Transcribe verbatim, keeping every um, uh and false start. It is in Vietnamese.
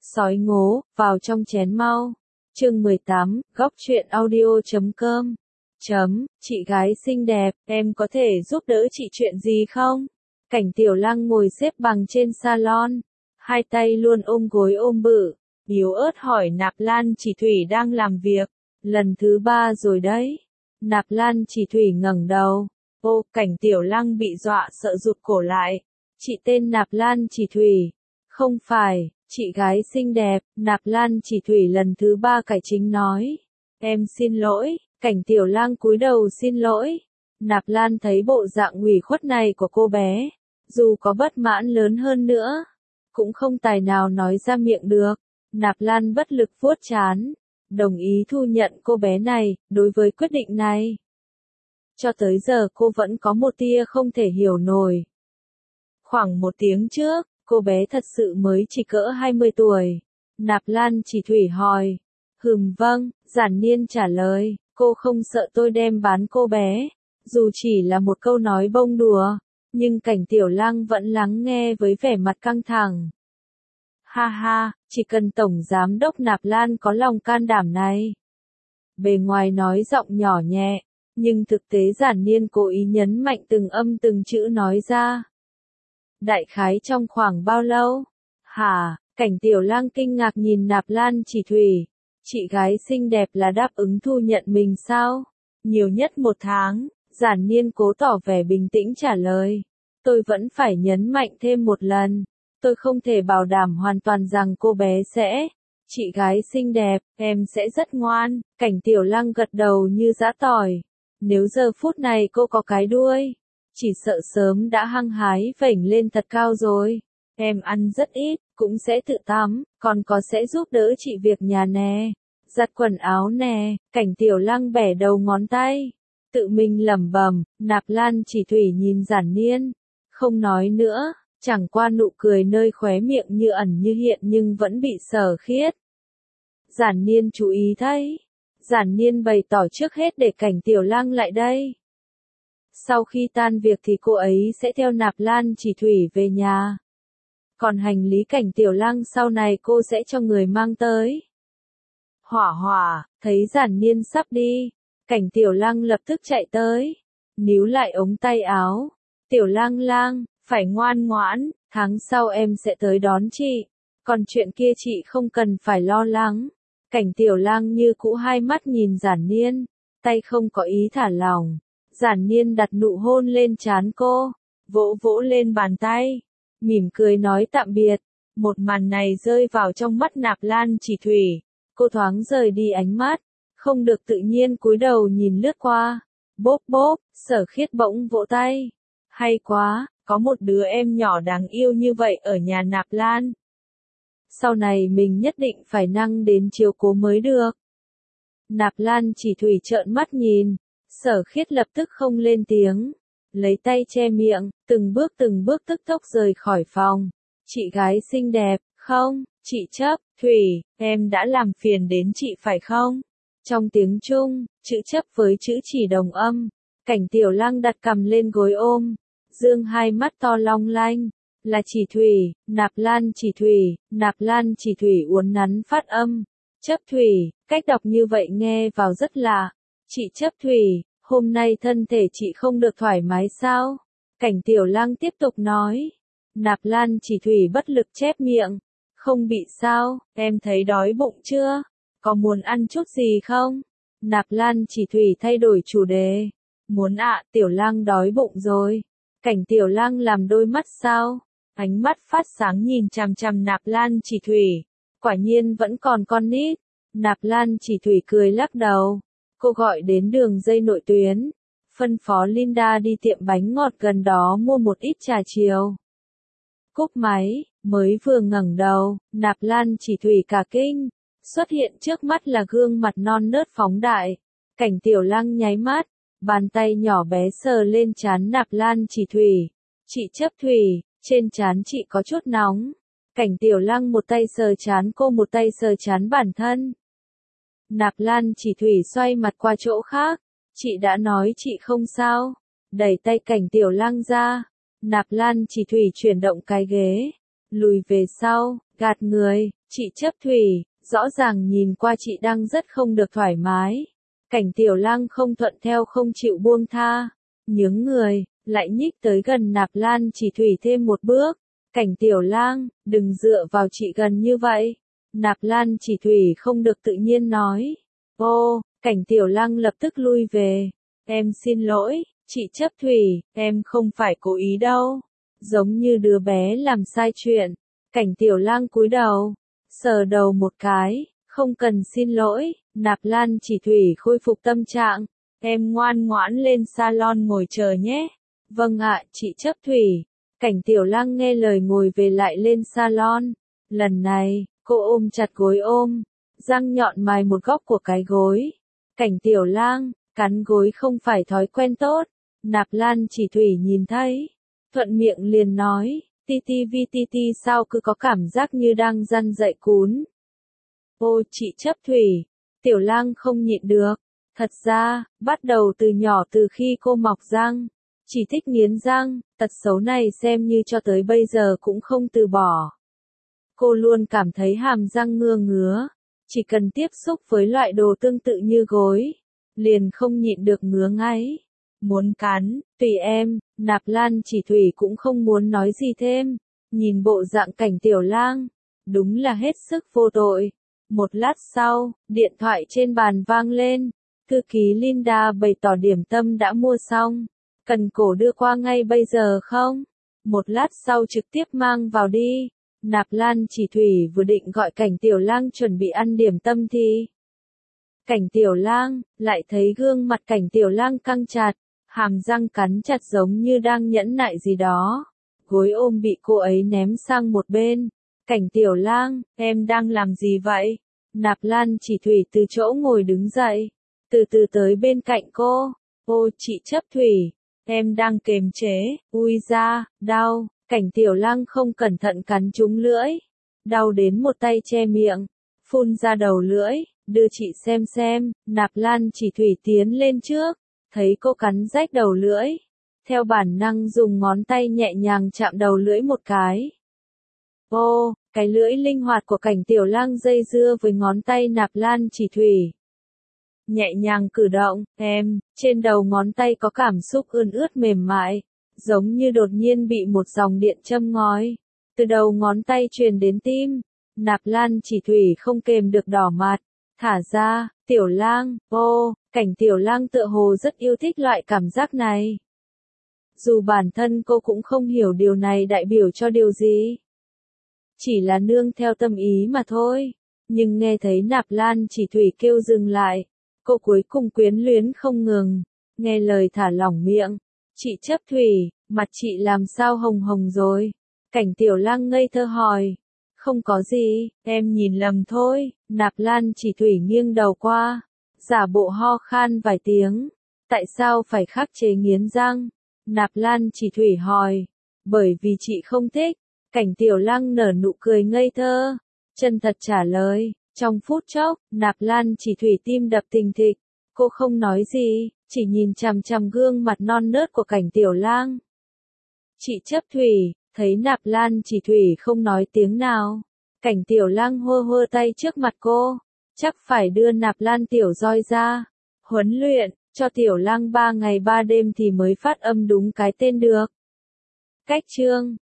Sói ngố, vào trong chén mau. Chương mười tám, góc truyện audio chấm com. Chấm, chị gái xinh đẹp, em có thể giúp đỡ chị chuyện gì không? Cảnh Tiểu Lăng ngồi xếp bằng trên salon, hai tay luôn ôm gối ôm bự, yếu ớt hỏi Nạp Lan Chỉ Thủy đang làm việc, lần thứ ba rồi đấy. Nạp Lan Chỉ Thủy ngẩng đầu, ô, Cảnh Tiểu Lăng bị dọa sợ rụt cổ lại. Chị tên Nạp Lan Chỉ Thủy. Không phải, chị gái xinh đẹp, Nạp Lan Chỉ Thủy lần thứ ba cải chính nói. Em xin lỗi, Cảnh Tiểu Lăng cúi đầu xin lỗi. Nạp Lan thấy bộ dạng ủy khuất này của cô bé, dù có bất mãn lớn hơn nữa, cũng không tài nào nói ra miệng được. Nạp Lan bất lực vuốt trán, đồng ý thu nhận cô bé này, đối với quyết định này. Cho tới giờ cô vẫn có một tia không thể hiểu nổi. Khoảng một tiếng trước, cô bé thật sự mới chỉ cỡ hai mươi tuổi. Nạp Lan Chỉ Thủy hỏi. Hừm vâng, Giản Niên trả lời, cô không sợ tôi đem bán cô bé. Dù chỉ là một câu nói bông đùa, nhưng Cảnh Tiểu Lăng vẫn lắng nghe với vẻ mặt căng thẳng. Ha ha, chỉ cần Tổng Giám đốc Nạp Lan có lòng can đảm này. Bề ngoài nói giọng nhỏ nhẹ, nhưng thực tế Giản Niên cố ý nhấn mạnh từng âm từng chữ nói ra. Đại khái trong khoảng bao lâu? Hả? Cảnh Tiểu Lăng kinh ngạc nhìn Nạp Lan Chỉ Thủy. Chị gái xinh đẹp là đáp ứng thu nhận mình sao? Nhiều nhất một tháng, Giản Niên cố tỏ vẻ bình tĩnh trả lời. Tôi vẫn phải nhấn mạnh thêm một lần. Tôi không thể bảo đảm hoàn toàn rằng cô bé sẽ. Chị gái xinh đẹp, em sẽ rất ngoan. Cảnh Tiểu Lăng gật đầu như giã tỏi. Nếu giờ phút này cô có cái đuôi, chỉ sợ sớm đã hăng hái vểnh lên thật cao rồi. Em ăn rất ít, cũng sẽ tự tắm, còn có sẽ giúp đỡ chị việc nhà nè, giặt quần áo nè. Cảnh Tiểu Lăng bẻ đầu ngón tay, tự mình lẩm bẩm. Nạp Lan Chỉ Thủy nhìn Giản Niên, không nói nữa, chẳng qua nụ cười nơi khóe miệng như ẩn như hiện nhưng vẫn bị sở khiết. Giản Niên chú ý thấy, Giản Niên bày tỏ trước hết để Cảnh Tiểu Lăng lại đây. Sau khi tan việc thì cô ấy sẽ theo Nạp Lan Chỉ Thủy về nhà. Còn hành lý Cảnh Tiểu Lăng sau này cô sẽ cho người mang tới. Hỏa hỏa, thấy Giản Niên sắp đi, Cảnh Tiểu Lăng lập tức chạy tới, níu lại ống tay áo. Tiểu Lăng Lang, phải ngoan ngoãn, tháng sau em sẽ tới đón chị. Còn chuyện kia chị không cần phải lo lắng. Cảnh Tiểu Lăng như cũ hai mắt nhìn Giản Niên, tay không có ý thả lỏng. Giản Niên đặt nụ hôn lên trán cô, vỗ vỗ lên bàn tay, mỉm cười nói tạm biệt. Một màn này rơi vào trong mắt Nạp Lan Chỉ Thủy, cô thoáng rời đi ánh mắt, không được tự nhiên cúi đầu nhìn lướt qua. Bốp bốp, Sở Khiết bỗng vỗ tay. Hay quá, có một đứa em nhỏ đáng yêu như vậy ở nhà Nạp Lan. Sau này mình nhất định phải năng đến chiếu cố mới được. Nạp Lan Chỉ Thủy trợn mắt nhìn. Sở Khiết lập tức không lên tiếng, lấy tay che miệng, từng bước từng bước tức tốc rời khỏi phòng. Chị gái xinh đẹp, không, chị Chấp, Thủy, em đã làm phiền đến chị phải không? Trong tiếng Trung, chữ chấp với chữ chỉ đồng âm. Cảnh Tiểu Lăng đặt cằm lên gối ôm, dương hai mắt to long lanh. Là Chỉ Thủy, Nạp Lan Chỉ Thủy, Nạp Lan Chỉ Thủy uốn nắn phát âm. Chấp Thủy, cách đọc như vậy nghe vào rất lạ. Chị Chấp Thủy, hôm nay thân thể chị không được thoải mái sao? Cảnh Tiểu Lăng tiếp tục nói. Nạp Lan Chỉ Thủy bất lực chép miệng. Không bị sao, em thấy đói bụng chưa? Có muốn ăn chút gì không? Nạp Lan Chỉ Thủy thay đổi chủ đề. Muốn ạ, Tiểu Lăng đói bụng rồi. Cảnh Tiểu Lăng làm đôi mắt sao? Ánh mắt phát sáng nhìn chằm chằm Nạp Lan Chỉ Thủy. Quả nhiên vẫn còn con nít. Nạp Lan Chỉ Thủy cười lắc đầu. Cô gọi đến đường dây nội tuyến, phân phó Linda đi tiệm bánh ngọt gần đó mua một ít trà chiều. Cúp máy, mới vừa ngẩng đầu, Nạp Lan Chỉ Thủy cả kinh, xuất hiện trước mắt là gương mặt non nớt phóng đại. Cảnh Tiểu Lăng nháy mắt, bàn tay nhỏ bé sờ lên trán Nạp Lan Chỉ Thủy. Chị Chấp Thủy, trên trán chị có chút nóng. Cảnh Tiểu Lăng một tay sờ trán cô một tay sờ trán bản thân. Nạp Lan Chỉ Thủy xoay mặt qua chỗ khác. Chị đã nói chị không sao. Đẩy tay Cảnh Tiểu Lăng ra. Nạp Lan Chỉ Thủy chuyển động cái ghế, lùi về sau, gạt người, Chị chấp thủy, rõ ràng nhìn qua chị đang rất không được thoải mái. Cảnh Tiểu Lang không thuận theo không chịu buông tha. Nhướng người, lại nhích tới gần Nạp Lan Chỉ Thủy thêm một bước. Cảnh Tiểu Lang, đừng dựa vào chị gần như vậy. Nạp Lan Chỉ Thủy không được tự nhiên nói. Ô, Cảnh Tiểu Lang lập tức lui về. Em xin lỗi, chị chấp thủy, em không phải cố ý đâu. Giống như đứa bé làm sai chuyện. Cảnh Tiểu Lang cúi đầu, sờ đầu một cái, không cần xin lỗi. Nạp Lan Chỉ Thủy khôi phục tâm trạng. Em ngoan ngoãn lên salon ngồi chờ nhé. Vâng ạ, chị chấp thủy. Cảnh Tiểu Lang nghe lời ngồi về lại lên salon. Lần này, cô ôm chặt gối ôm, răng nhọn mài một góc của cái gối. Cảnh Tiểu Lang, cắn gối không phải thói quen tốt. Nạp Lan Chỉ Thủy nhìn thấy, thuận miệng liền nói, ti ti vi ti ti sao cứ có cảm giác như đang răn dạy cún. Ô chị chấp thủy, Tiểu Lang không nhịn được. Thật ra, bắt đầu từ nhỏ từ khi cô mọc răng, chỉ thích nghiến răng, tật xấu này xem như cho tới bây giờ cũng không từ bỏ. Cô luôn cảm thấy hàm răng ngưa ngứa, chỉ cần tiếp xúc với loại đồ tương tự như gối, liền không nhịn được ngứa ngáy. Muốn cắn, tùy em. Nạp Lan Chỉ Thủy cũng không muốn nói gì thêm, nhìn bộ dạng Cảnh Tiểu Lang, đúng là hết sức vô tội. Một lát sau, điện thoại trên bàn vang lên, thư ký Linda bày tỏ điểm tâm đã mua xong, cần cổ đưa qua ngay bây giờ không? Một lát sau trực tiếp mang vào đi. Nạp Lan Chỉ Thủy vừa định gọi Cảnh Tiểu Lang chuẩn bị ăn điểm tâm thì Cảnh Tiểu Lang, lại thấy gương mặt Cảnh Tiểu Lang căng chặt, hàm răng cắn chặt giống như đang nhẫn nại gì đó. Gối ôm bị cô ấy ném sang một bên. Cảnh Tiểu Lang, em đang làm gì vậy? Nạp Lan Chỉ Thủy từ chỗ ngồi đứng dậy, từ từ tới bên cạnh cô. Ô chị chấp thủy, em đang kềm chế. Ui da, đau. Cảnh Tiểu Lang không cẩn thận cắn trúng lưỡi, đau đến một tay che miệng, phun ra đầu lưỡi. Đưa chị xem xem. Nạp Lan Chỉ Thủy tiến lên trước, thấy cô cắn rách đầu lưỡi, theo bản năng dùng ngón tay nhẹ nhàng chạm đầu lưỡi một cái. Ô, cái lưỡi linh hoạt của Cảnh Tiểu Lang dây dưa với ngón tay Nạp Lan Chỉ Thủy. Nhẹ nhàng cử động, em, trên đầu ngón tay có cảm xúc ươn ướt mềm mại, giống như đột nhiên bị một dòng điện châm ngói, từ đầu ngón tay truyền đến tim. Nạp Lan Chỉ Thủy không kềm được đỏ mặt, thả ra. Tiểu Lang, ô, Cảnh Tiểu Lang tựa hồ rất yêu thích loại cảm giác này. Dù bản thân cô cũng không hiểu điều này đại biểu cho điều gì. Chỉ là nương theo tâm ý mà thôi. Nhưng nghe thấy Nạp Lan Chỉ Thủy kêu dừng lại, cô cuối cùng quyến luyến không ngừng, nghe lời thả lỏng miệng. Chị chấp thủy, mặt chị làm sao hồng hồng rồi? Cảnh Tiểu Lang ngây thơ hỏi. Không có gì, em nhìn lầm thôi. Nạp Lan Chỉ Thủy nghiêng đầu qua, giả bộ ho khan vài tiếng. Tại sao phải khắc chế nghiến răng? Nạp Lan Chỉ Thủy hỏi. Bởi vì chị không thích. Cảnh Tiểu Lang nở nụ cười ngây thơ, chân thật trả lời. Trong phút chốc, Nạp Lan Chỉ Thủy tim đập thình thịch. Cô không nói gì, chỉ nhìn chằm chằm gương mặt non nớt của Cảnh Tiểu Lang. Chị chấp thủy, thấy Nạp Lan Chỉ Thủy không nói tiếng nào, Cảnh Tiểu Lang hô hô tay trước mặt cô. Chắc phải đưa Nạp Lan Tiểu roi ra, huấn luyện, cho Tiểu Lang ba ngày ba đêm thì mới phát âm đúng cái tên được. Cách chương